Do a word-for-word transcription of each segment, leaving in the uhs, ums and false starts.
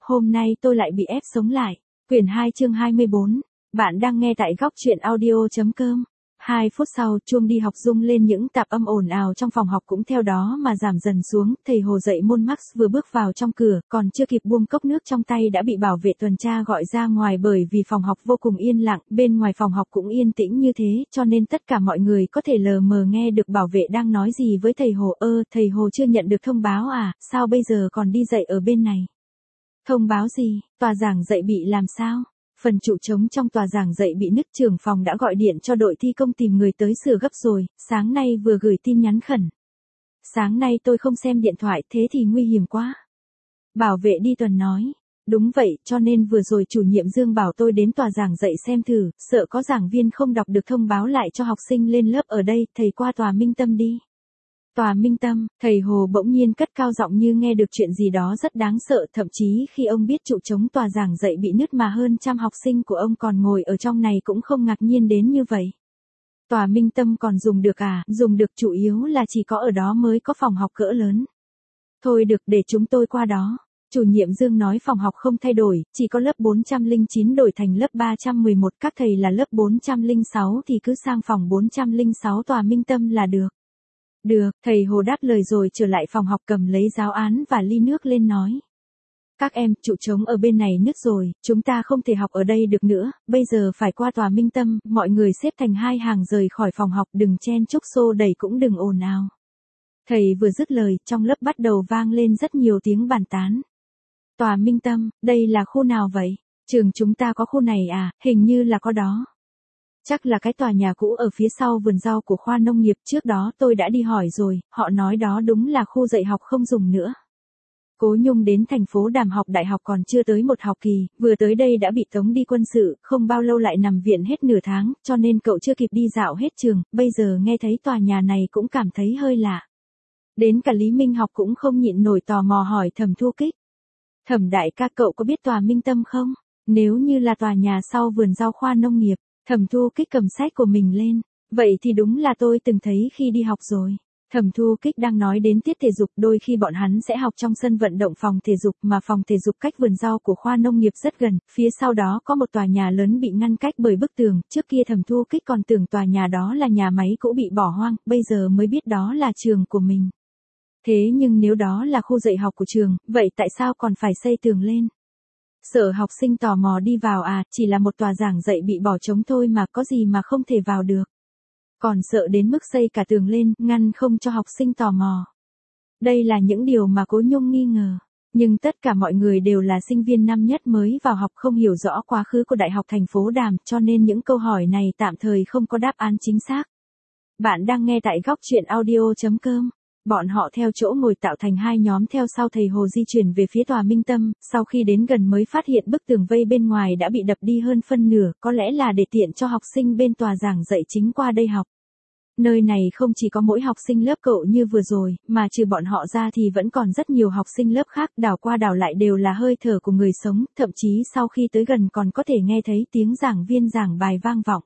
hôm nay tôi lại bị ép sống lại. Quyển hai chương hai mươi bốn. Bạn đang nghe tại góc truyện audio.com. Hai phút sau, chuông đi học rung lên, những tạp âm ồn ào trong phòng học cũng theo đó mà giảm dần xuống. Thầy Hồ dạy môn Max vừa bước vào trong cửa, còn chưa kịp buông cốc nước trong tay đã bị bảo vệ tuần tra gọi ra ngoài, bởi vì phòng học vô cùng yên lặng, bên ngoài phòng học cũng yên tĩnh như thế, cho nên tất cả mọi người có thể lờ mờ nghe được bảo vệ đang nói gì với thầy Hồ. Ơ, thầy Hồ chưa nhận được thông báo à, sao bây giờ còn đi dạy ở bên này? Thông báo gì, tòa giảng dạy bị làm sao? Phần trụ trống trong tòa giảng dạy bị nứt, trưởng phòng đã gọi điện cho đội thi công tìm người tới sửa gấp rồi, sáng nay vừa gửi tin nhắn khẩn. Sáng nay tôi không xem điện thoại, thế thì nguy hiểm quá. Bảo vệ đi tuần nói. Đúng vậy, cho nên vừa rồi chủ nhiệm Dương bảo tôi đến tòa giảng dạy xem thử, sợ có giảng viên không đọc được thông báo lại cho học sinh lên lớp ở đây, thầy qua tòa Minh Tâm đi. Tòa Minh Tâm, thầy Hồ bỗng nhiên cất cao giọng như nghe được chuyện gì đó rất đáng sợ, thậm chí khi ông biết trụ trống tòa giảng dạy bị nứt mà hơn trăm học sinh của ông còn ngồi ở trong này cũng không ngạc nhiên đến như vậy. Tòa Minh Tâm còn dùng được à? Dùng được, chủ yếu là chỉ có ở đó mới có phòng học cỡ lớn. Thôi được, để chúng tôi qua đó. Chủ nhiệm Dương nói phòng học không thay đổi, chỉ có lớp bốn trăm lẻ chín đổi thành lớp ba trăm mười một, các thầy là lớp bốn trăm lẻ sáu thì cứ sang phòng bốn trăm lẻ sáu tòa Minh Tâm là được. Được, thầy Hồ đáp lời rồi trở lại phòng học, cầm lấy giáo án và ly nước lên nói. Các em, trụ trống ở bên này nứt rồi, chúng ta không thể học ở đây được nữa, bây giờ phải qua tòa Minh Tâm, mọi người xếp thành hai hàng rời khỏi phòng học, đừng chen chúc xô đẩy cũng đừng ồn ào. Thầy vừa dứt lời, trong lớp bắt đầu vang lên rất nhiều tiếng bàn tán. Tòa Minh Tâm, đây là khu nào vậy? Trường chúng ta có khu này à, hình như là có đó. Chắc là cái tòa nhà cũ ở phía sau vườn rau của khoa nông nghiệp, trước đó tôi đã đi hỏi rồi, họ nói đó đúng là khu dạy học không dùng nữa. Cố Nhung đến thành phố Đàm học đại học còn chưa tới một học kỳ, vừa tới đây đã bị tống đi quân sự, không bao lâu lại nằm viện hết nửa tháng, cho nên cậu chưa kịp đi dạo hết trường, bây giờ nghe thấy tòa nhà này cũng cảm thấy hơi lạ. Đến cả Lý Minh Học cũng không nhịn nổi tò mò hỏi Thẩm Thu Kích. Thẩm đại ca, cậu có biết tòa Minh Tâm không? Nếu như là tòa nhà sau vườn rau khoa nông nghiệp. Thẩm Thu Kích cầm sách của mình lên. Vậy thì đúng là tôi từng thấy khi đi học rồi. Thẩm Thu Kích đang nói đến tiết thể dục, đôi khi bọn hắn sẽ học trong sân vận động phòng thể dục, mà phòng thể dục cách vườn rau của khoa nông nghiệp rất gần, phía sau đó có một tòa nhà lớn bị ngăn cách bởi bức tường, trước kia Thẩm Thu Kích còn tưởng tòa nhà đó là nhà máy cũ bị bỏ hoang, bây giờ mới biết đó là trường của mình. Thế nhưng nếu đó là khu dạy học của trường, vậy tại sao còn phải xây tường lên? Sợ học sinh tò mò đi vào à, chỉ là một tòa giảng dạy bị bỏ trống thôi mà, có gì mà không thể vào được. Còn sợ đến mức xây cả tường lên, ngăn không cho học sinh tò mò. Đây là những điều mà Cố Nhung nghi ngờ. Nhưng tất cả mọi người đều là sinh viên năm nhất mới vào học, không hiểu rõ quá khứ của Đại học thành phố Đàm, cho nên những câu hỏi này tạm thời không có đáp án chính xác. Bạn đang nghe tại góc truyện audio.com. Bọn họ theo chỗ ngồi tạo thành hai nhóm theo sau thầy Hồ di chuyển về phía tòa Minh Tâm, sau khi đến gần mới phát hiện bức tường vây bên ngoài đã bị đập đi hơn phân nửa, có lẽ là để tiện cho học sinh bên tòa giảng dạy chính qua đây học. Nơi này không chỉ có mỗi học sinh lớp cậu như vừa rồi, mà trừ bọn họ ra thì vẫn còn rất nhiều học sinh lớp khác, đảo qua đảo lại đều là hơi thở của người sống, thậm chí sau khi tới gần còn có thể nghe thấy tiếng giảng viên giảng bài vang vọng.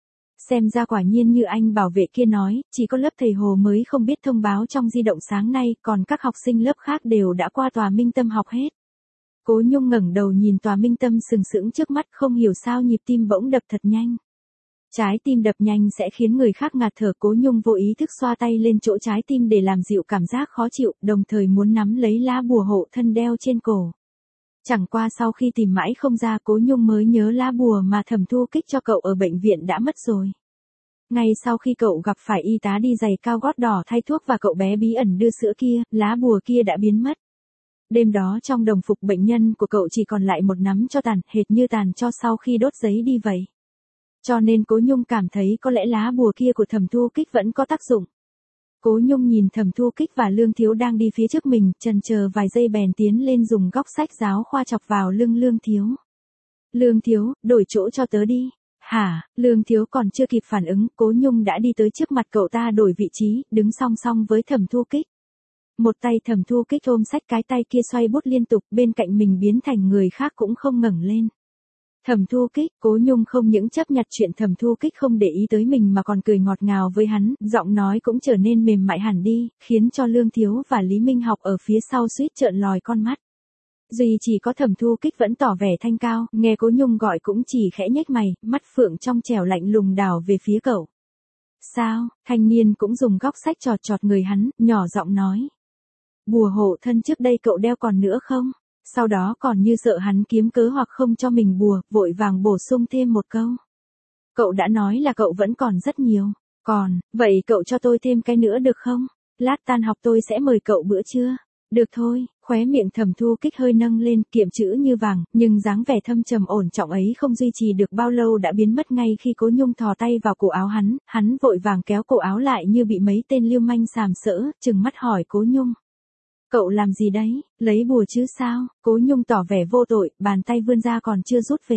Xem ra quả nhiên như anh bảo vệ kia nói, chỉ có lớp thầy Hồ mới không biết thông báo trong di động sáng nay, còn các học sinh lớp khác đều đã qua tòa Minh Tâm học hết. Cố Nhung ngẩng đầu nhìn tòa Minh Tâm sừng sững trước mắt, không hiểu sao nhịp tim bỗng đập thật nhanh. Trái tim đập nhanh sẽ khiến người khác ngạt thở, Cố Nhung vô ý thức xoa tay lên chỗ trái tim để làm dịu cảm giác khó chịu, đồng thời muốn nắm lấy lá bùa hộ thân đeo trên cổ. Chẳng qua sau khi tìm mãi không ra, Cố Nhung mới nhớ lá bùa mà Thẩm Thu Kích cho cậu ở bệnh viện đã mất rồi. Ngay sau khi cậu gặp phải y tá đi giày cao gót đỏ thay thuốc và cậu bé bí ẩn đưa sữa kia, lá bùa kia đã biến mất. Đêm đó trong đồng phục bệnh nhân của cậu chỉ còn lại một nắm tro tàn, hệt như tàn tro sau khi đốt giấy đi vậy. Cho nên Cố Nhung cảm thấy có lẽ lá bùa kia của Thẩm Thu Kích vẫn có tác dụng. Cố Nhung nhìn Thẩm Thu Kích và Lương Thiếu đang đi phía trước mình, chần chờ vài giây bèn tiến lên dùng góc sách giáo khoa chọc vào lưng Lương Thiếu. Lương Thiếu, đổi chỗ cho tớ đi. Hả, Lương Thiếu còn chưa kịp phản ứng, Cố Nhung đã đi tới trước mặt cậu ta đổi vị trí, đứng song song với Thẩm Thu Kích. Một tay Thẩm Thu Kích ôm sách, cái tay kia xoay bút liên tục, bên cạnh mình biến thành người khác cũng không ngẩng lên. Thẩm Thu Kích, Cố Nhung không những chấp nhặt chuyện Thẩm Thu Kích không để ý tới mình mà còn cười ngọt ngào với hắn, giọng nói cũng trở nên mềm mại hẳn đi, khiến cho Lương Thiếu và Lý Minh Học ở phía sau suýt trợn lòi con mắt. Duy chỉ có Thẩm Thu Kích vẫn tỏ vẻ thanh cao, nghe Cố Nhung gọi cũng chỉ khẽ nhếch mày, mắt phượng trong trẻo lạnh lùng đảo về phía cậu. Sao? Thanh niên cũng dùng góc sách chọt chọt người hắn, nhỏ giọng nói. Bùa hộ thân trước đây cậu đeo còn nữa không? Sau đó còn như sợ hắn kiếm cớ hoặc không cho mình bùa, vội vàng bổ sung thêm một câu. Cậu đã nói là cậu vẫn còn rất nhiều. Còn, vậy cậu cho tôi thêm cái nữa được không? Lát tan học tôi sẽ mời cậu bữa trưa. Được thôi, khóe miệng Thẩm Thu Kích hơi nâng lên, kiệm chữ như vàng, nhưng dáng vẻ thâm trầm ổn trọng ấy không duy trì được bao lâu đã biến mất ngay khi Cố Nhung thò tay vào cổ áo hắn, hắn vội vàng kéo cổ áo lại như bị mấy tên lưu manh sàm sỡ, trừng mắt hỏi Cố Nhung. Cậu làm gì đấy, lấy bùa chứ sao? Cố Nhung tỏ vẻ vô tội, bàn tay vươn ra còn chưa rút về.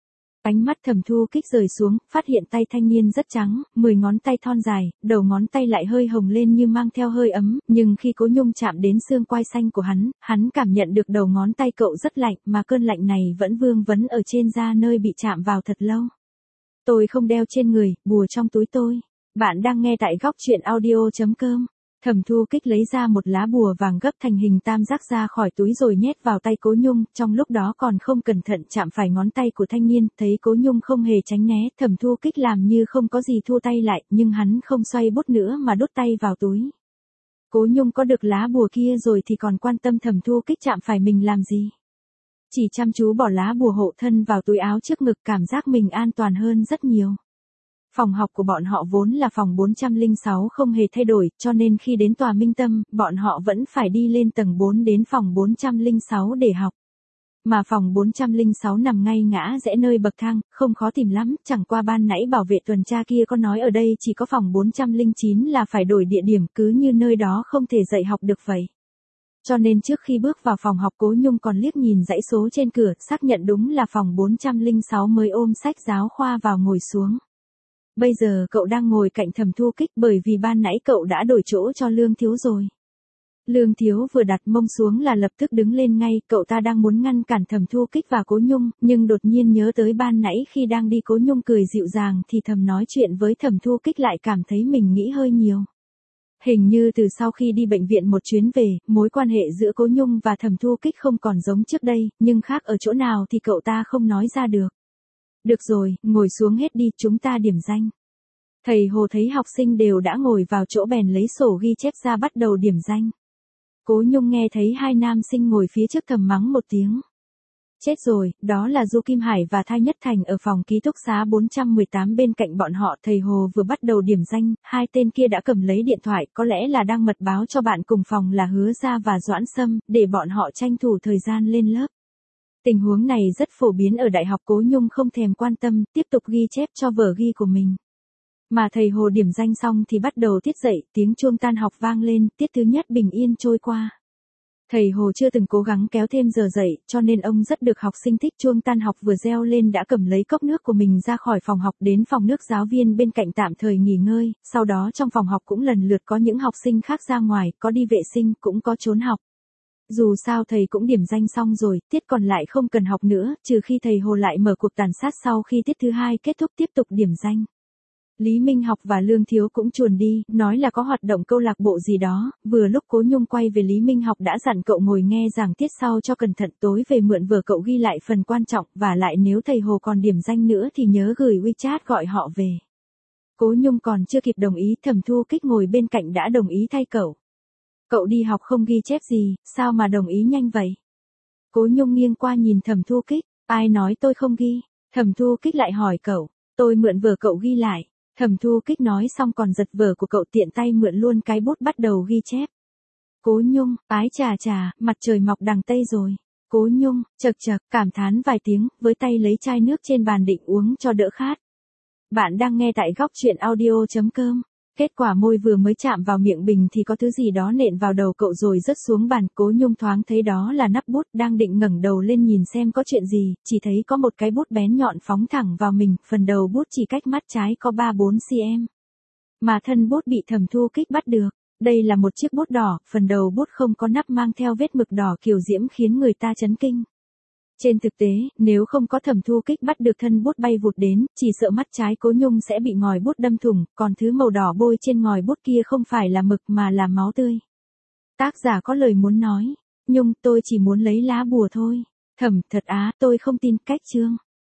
Ánh mắt Thẩm Thu Kích rời xuống, phát hiện tay thanh niên rất trắng, mười ngón tay thon dài, đầu ngón tay lại hơi hồng lên như mang theo hơi ấm, nhưng khi Cố Nhung chạm đến xương quai xanh của hắn, hắn cảm nhận được đầu ngón tay cậu rất lạnh, mà cơn lạnh này vẫn vương vấn ở trên da nơi bị chạm vào thật lâu. Tôi không đeo trên người, bùa trong túi tôi. Bạn đang nghe tại góc truyện audio chấm com. Thẩm Thu Kích lấy ra một lá bùa vàng gấp thành hình tam giác ra khỏi túi rồi nhét vào tay Cố Nhung, trong lúc đó còn không cẩn thận chạm phải ngón tay của thanh niên, thấy Cố Nhung không hề tránh né, Thẩm Thu Kích làm như không có gì thua tay lại, nhưng hắn không xoay bút nữa mà đút tay vào túi. Cố Nhung có được lá bùa kia rồi thì còn quan tâm Thẩm Thu Kích chạm phải mình làm gì. Chỉ chăm chú bỏ lá bùa hộ thân vào túi áo trước ngực, cảm giác mình an toàn hơn rất nhiều. Phòng học của bọn họ vốn là phòng bốn trăm lẻ sáu không hề thay đổi, cho nên khi đến tòa Minh Tâm, bọn họ vẫn phải đi lên tầng bốn đến phòng bốn trăm lẻ sáu để học. Mà phòng bốn trăm lẻ sáu nằm ngay ngã rẽ nơi bậc thang, không khó tìm lắm, chẳng qua ban nãy bảo vệ tuần tra kia có nói ở đây chỉ có phòng bốn trăm lẻ chín là phải đổi địa điểm, cứ như nơi đó không thể dạy học được vậy. Cho nên trước khi bước vào phòng học Cố Nhung còn liếc nhìn dãy số trên cửa, xác nhận đúng là phòng bốn trăm lẻ sáu mới ôm sách giáo khoa vào ngồi xuống. Bây giờ cậu đang ngồi cạnh Thẩm Thu Kích bởi vì ban nãy cậu đã đổi chỗ cho Lương Thiếu rồi. Lương Thiếu vừa đặt mông xuống là lập tức đứng lên ngay, cậu ta đang muốn ngăn cản Thẩm Thu Kích và Cố Nhung, nhưng đột nhiên nhớ tới ban nãy khi đang đi Cố Nhung cười dịu dàng thì thầm nói chuyện với Thẩm Thu Kích lại cảm thấy mình nghĩ hơi nhiều. Hình như từ sau khi đi bệnh viện một chuyến về, mối quan hệ giữa Cố Nhung và Thẩm Thu Kích không còn giống trước đây, nhưng khác ở chỗ nào thì cậu ta không nói ra được. Được rồi, ngồi xuống hết đi, chúng ta điểm danh. Thầy Hồ thấy học sinh đều đã ngồi vào chỗ bèn lấy sổ ghi chép ra bắt đầu điểm danh. Cố Nhung nghe thấy hai nam sinh ngồi phía trước thầm mắng một tiếng. Chết rồi, đó là Du Kim Hải và Thai Nhất Thành ở phòng ký túc xá bốn trăm mười tám bên cạnh bọn họ. Thầy Hồ vừa bắt đầu điểm danh, hai tên kia đã cầm lấy điện thoại, có lẽ là đang mật báo cho bạn cùng phòng là Hứa Gia và Doãn Sâm, để bọn họ tranh thủ thời gian lên lớp. Tình huống này rất phổ biến ở đại học. Cố Nhung không thèm quan tâm, tiếp tục ghi chép cho vở ghi của mình. Mà thầy Hồ điểm danh xong thì bắt đầu tiết dạy, tiếng chuông tan học vang lên, tiết thứ nhất bình yên trôi qua. Thầy Hồ chưa từng cố gắng kéo thêm giờ dạy, cho nên ông rất được học sinh thích. Chuông tan học vừa reo lên đã cầm lấy cốc nước của mình ra khỏi phòng học đến phòng nước giáo viên bên cạnh tạm thời nghỉ ngơi, sau đó trong phòng học cũng lần lượt có những học sinh khác ra ngoài, có đi vệ sinh, cũng có trốn học. Dù sao thầy cũng điểm danh xong rồi, tiết còn lại không cần học nữa, trừ khi thầy Hồ lại mở cuộc tàn sát sau khi tiết thứ hai kết thúc tiếp tục điểm danh. Lý Minh Học và Lương Thiếu cũng chuồn đi, nói là có hoạt động câu lạc bộ gì đó, vừa lúc Cố Nhung quay về Lý Minh Học đã dặn cậu ngồi nghe giảng tiết sau cho cẩn thận, tối về mượn vở cậu ghi lại phần quan trọng, và lại nếu thầy Hồ còn điểm danh nữa thì nhớ gửi WeChat gọi họ về. Cố Nhung còn chưa kịp đồng ý, Thẩm Thu Kích ngồi bên cạnh đã đồng ý thay cậu. Cậu đi học không ghi chép gì, sao mà đồng ý nhanh vậy? Cố Nhung nghiêng qua nhìn Thẩm Thu Kích, ai nói tôi không ghi? Thẩm Thu Kích lại hỏi cậu, tôi mượn vở cậu ghi lại. Thẩm Thu Kích nói xong còn giật vở của cậu tiện tay mượn luôn cái bút bắt đầu ghi chép. Cố Nhung, ái chà chà, mặt trời mọc đằng Tây rồi. Cố Nhung, chậc chậc, cảm thán vài tiếng, với tay lấy chai nước trên bàn định uống cho đỡ khát. Bạn đang nghe tại góc truyện audio chấm com. Kết quả môi vừa mới chạm vào miệng bình thì có thứ gì đó nện vào đầu cậu rồi rớt xuống bàn. Cố Nhung thoáng thấy đó là nắp bút, đang định ngẩng đầu lên nhìn xem có chuyện gì, chỉ thấy có một cái bút bén nhọn phóng thẳng vào mình, phần đầu bút chỉ cách mắt trái có ba bốn xăng-ti-mét. Mà thân bút bị Thẩm Thu Kích bắt được. Đây là một chiếc bút đỏ, phần đầu bút không có nắp mang theo vết mực đỏ kiều diễm khiến người ta chấn kinh. Trên thực tế, nếu không có Thẩm Thu Kích bắt được thân bút bay vụt đến, chỉ sợ mắt trái Cố Nhung sẽ bị ngòi bút đâm thủng, còn thứ màu đỏ bôi trên ngòi bút kia không phải là mực mà là máu tươi. Tác giả có lời muốn nói, Nhung, tôi chỉ muốn lấy lá bùa thôi. Thẩm, thật á, tôi không tin, cách Trương.